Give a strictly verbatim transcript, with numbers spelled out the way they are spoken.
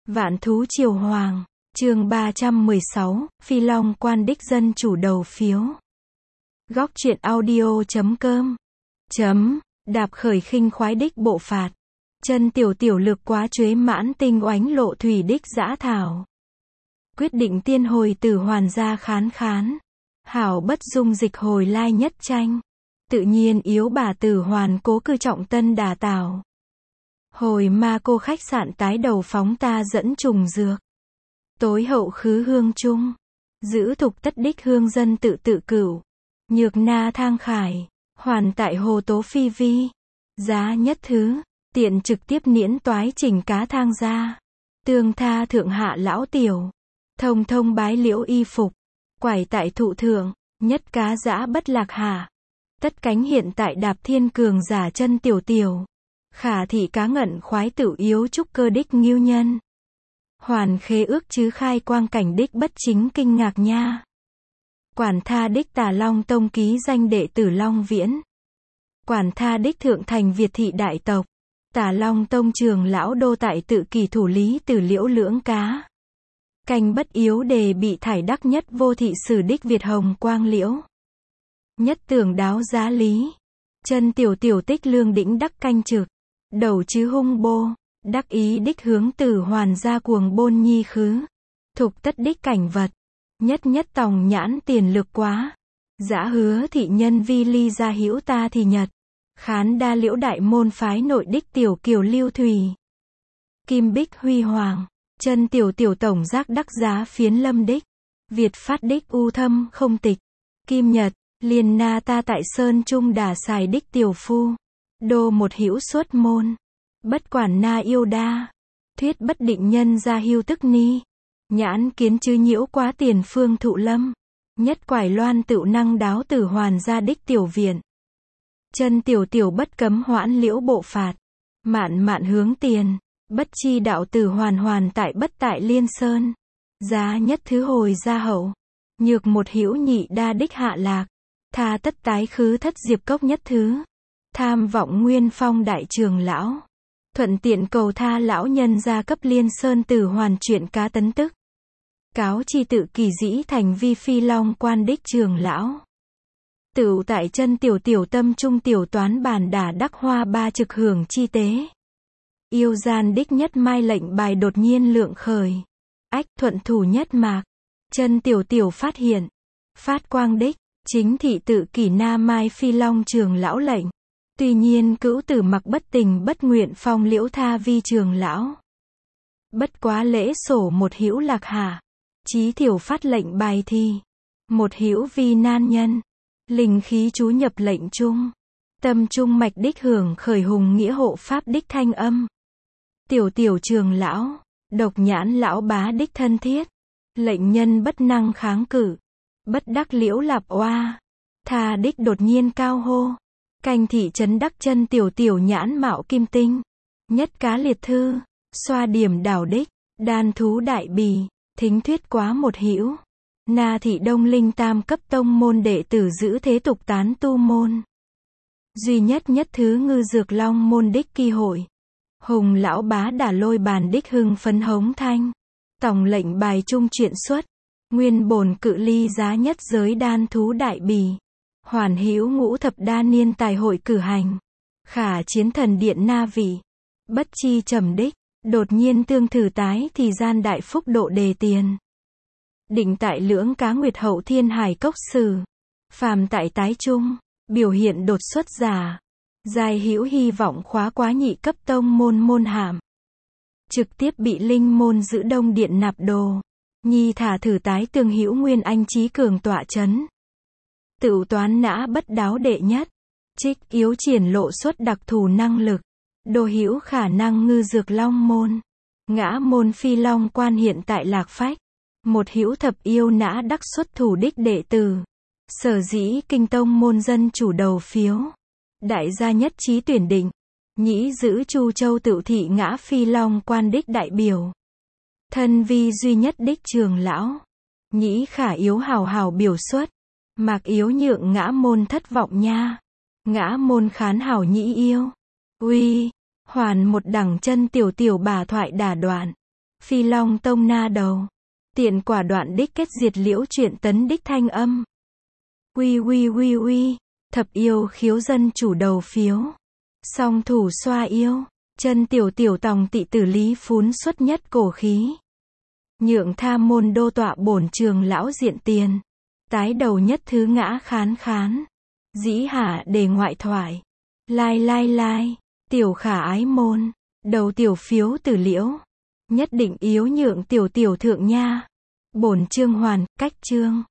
Vạn thú triều hoàng, chương ba trăm mười sáu, Phi Long quan đích dân chủ đầu phiếu. Góc truyện audio chấm com chấm, đạp khởi khinh khoái đích bộ phạt. Chân tiểu tiểu lực quá chuế mãn tinh oánh lộ thủy đích dã thảo. Quyết định tiên hồi tử hoàn gia khán khán. Hảo bất dung dịch hồi lai nhất tranh. Tự nhiên yếu bà tử hoàn cố cư trọng tân đà tảo. Hồi ma cô khách sạn tái đầu phóng ta dẫn trùng dược. Tối hậu khứ hương trung. Giữ thục tất đích hương dân tự tự cửu. Nhược na thang khải. Hoàn tại hồ tố phi vi. Giá nhất thứ. Tiện trực tiếp niễn toái chỉnh cá thang ra. Tương tha thượng hạ lão tiểu. Thông thông bái liễu y phục. Quải tại thụ thượng. Nhất cá dã bất lạc hạ. Tất cánh hiện tại đạp thiên cường giả chân tiểu tiểu. Khả thị cá ngận khoái tự yếu trúc cơ đích nghiêu nhân. Hoàn khế ước chứ khai quang cảnh đích bất chính kinh ngạc nha. Quản tha đích Tà Long tông ký danh đệ tử Long Viễn. Quản tha đích thượng thành Việt thị đại tộc. Tà Long tông trường lão đô tại tự kỳ thủ lý từ liễu lưỡng cá. Canh bất yếu đề bị thải đắc nhất vô thị sử đích Việt hồng quang liễu. Nhất tưởng đáo giá lý. Chân tiểu tiểu tích lương đĩnh đắc canh trực. Đầu chứ hung bô. Đắc ý đích hướng tử hoàn gia cuồng bôn nhi khứ. Thục tất đích cảnh vật. Nhất nhất tòng nhãn tiền lực quá. Dã hứa thị nhân vi ly gia hữu ta thì nhật. Khán đa liễu đại môn phái nội đích tiểu kiều lưu thủy. Kim bích huy hoàng. Chân tiểu tiểu tổng giác đắc giá phiến lâm đích. Việt phát đích u thâm không tịch. Kim nhật. Liền na ta tại sơn trung đà xài đích tiểu phu. Đô một hữu xuất môn. Bất quản na yêu đa. Thuyết bất định nhân gia hưu tức ni. Nhãn kiến chứ nhiễu quá tiền phương thụ lâm. Nhất quải loan tự năng đáo tử hoàn gia đích tiểu viện. Chân tiểu tiểu bất cấm hoãn liễu bộ phạt. Mạn mạn hướng tiền. Bất chi đạo tử hoàn hoàn tại bất tại liên sơn. Giá nhất thứ hồi gia hậu. Nhược một hữu nhị đa đích hạ lạc. Tha tất tái khứ thất diệp cốc nhất thứ. Tham vọng nguyên phong đại trường lão. Thuận tiện cầu tha lão nhân gia cấp liên sơn tử hoàn chuyện cá tấn tức. Cáo chi tự kỳ dĩ thành vi Phi Long quan đích trường lão. Tựu tại chân tiểu tiểu tâm trung tiểu toán bản đả đắc hoa ba trực hưởng chi tế. Yêu gian đích nhất mai lệnh bài đột nhiên lượng khởi. Ách thuận thủ nhất mạc. Chân tiểu tiểu phát hiện. Phát quang đích. Chính thị tự kỷ na mai Phi Long trường lão lệnh. Tuy nhiên cữu tử mặc bất tình bất nguyện phong liễu tha vi trường lão. Bất quá lễ sổ một hữu lạc hạ. Chí thiểu phát lệnh bài thi. Một hữu vi nan nhân. Linh khí chú nhập lệnh trung. Tâm trung mạch đích hưởng khởi hùng nghĩa hộ pháp đích thanh âm. Tiểu tiểu trường lão. Độc nhãn lão bá đích thân thiết. Lệnh nhân bất năng kháng cự. Bất đắc liễu lạp oa. Tha đích đột nhiên cao hô. Canh thị trấn đắc chân tiểu tiểu nhãn mạo kim tinh. Nhất cá liệt thư. Xoa điểm đảo đích. Đan thú đại bì. Thính thuyết quá một hữu. Na thị đông linh tam cấp tông môn đệ tử giữ thế tục tán tu môn. Duy nhất nhất thứ ngư dược long môn đích kỳ hội. Hùng lão bá đả lôi bàn đích hưng phấn hống thanh. Tổng lệnh bài trung chuyện xuất. Nguyên bổn cự ly giá nhất giới đan thú đại bì. Hoàn hữu ngũ thập đa niên tài hội cử hành. Khả chiến thần điện na vị. Bất chi trầm đích. Đột nhiên tương thử tái thì gian đại phúc độ đề tiền. Định tại lưỡng cá nguyệt hậu thiên hải cốc sử. Phàm tại tái trung. Biểu hiện đột xuất giả. Giai hữu hy vọng khóa quá nhị cấp tông môn môn hàm. Trực tiếp bị linh môn giữ đông điện nạp đồ. Nhi thả thử tái tương hữu nguyên anh trí cường tọa chấn. Tự toán nã bất đáo đệ nhất. Trích yếu triển lộ xuất đặc thù năng lực. Đô hữu khả năng ngư dược long môn. Ngã môn Phi Long quan hiện tại lạc phách. Một hữu thập yêu nã đắc xuất thủ đích đệ tử. Sở dĩ kinh tông môn dân chủ đầu phiếu. Đại gia nhất trí tuyển định. Nhĩ giữ Chu Châu tự thị ngã Phi Long quan đích đại biểu. Thân vi duy nhất đích trường lão. Nhĩ khả yếu hào hào biểu xuất. Mạc yếu nhượng ngã môn thất vọng nha. Ngã môn khán hảo nhĩ yêu. Uy. Hoàn một đẳng chân tiểu tiểu bà thoại đả đoạn. Phi long tông na đầu. Tiện quả đoạn đích kết diệt liễu chuyện tấn đích thanh âm. Uy uy uy uy. Thập yêu khiếu dân chủ đầu phiếu. Song thủ xoa yêu. Chân tiểu tiểu tòng tị tử lý phún xuất nhất cổ khí. Nhượng tha môn đô tọa bổn trường lão diện tiền. Tái đầu nhất thứ ngã khán khán. Dĩ hạ đề ngoại thoại. Lai lai lai. Tiểu khả ái môn. Đầu tiểu phiếu tử liễu. Nhất định yếu nhượng tiểu tiểu thượng nha. Bổn chương hoàn, cách chương.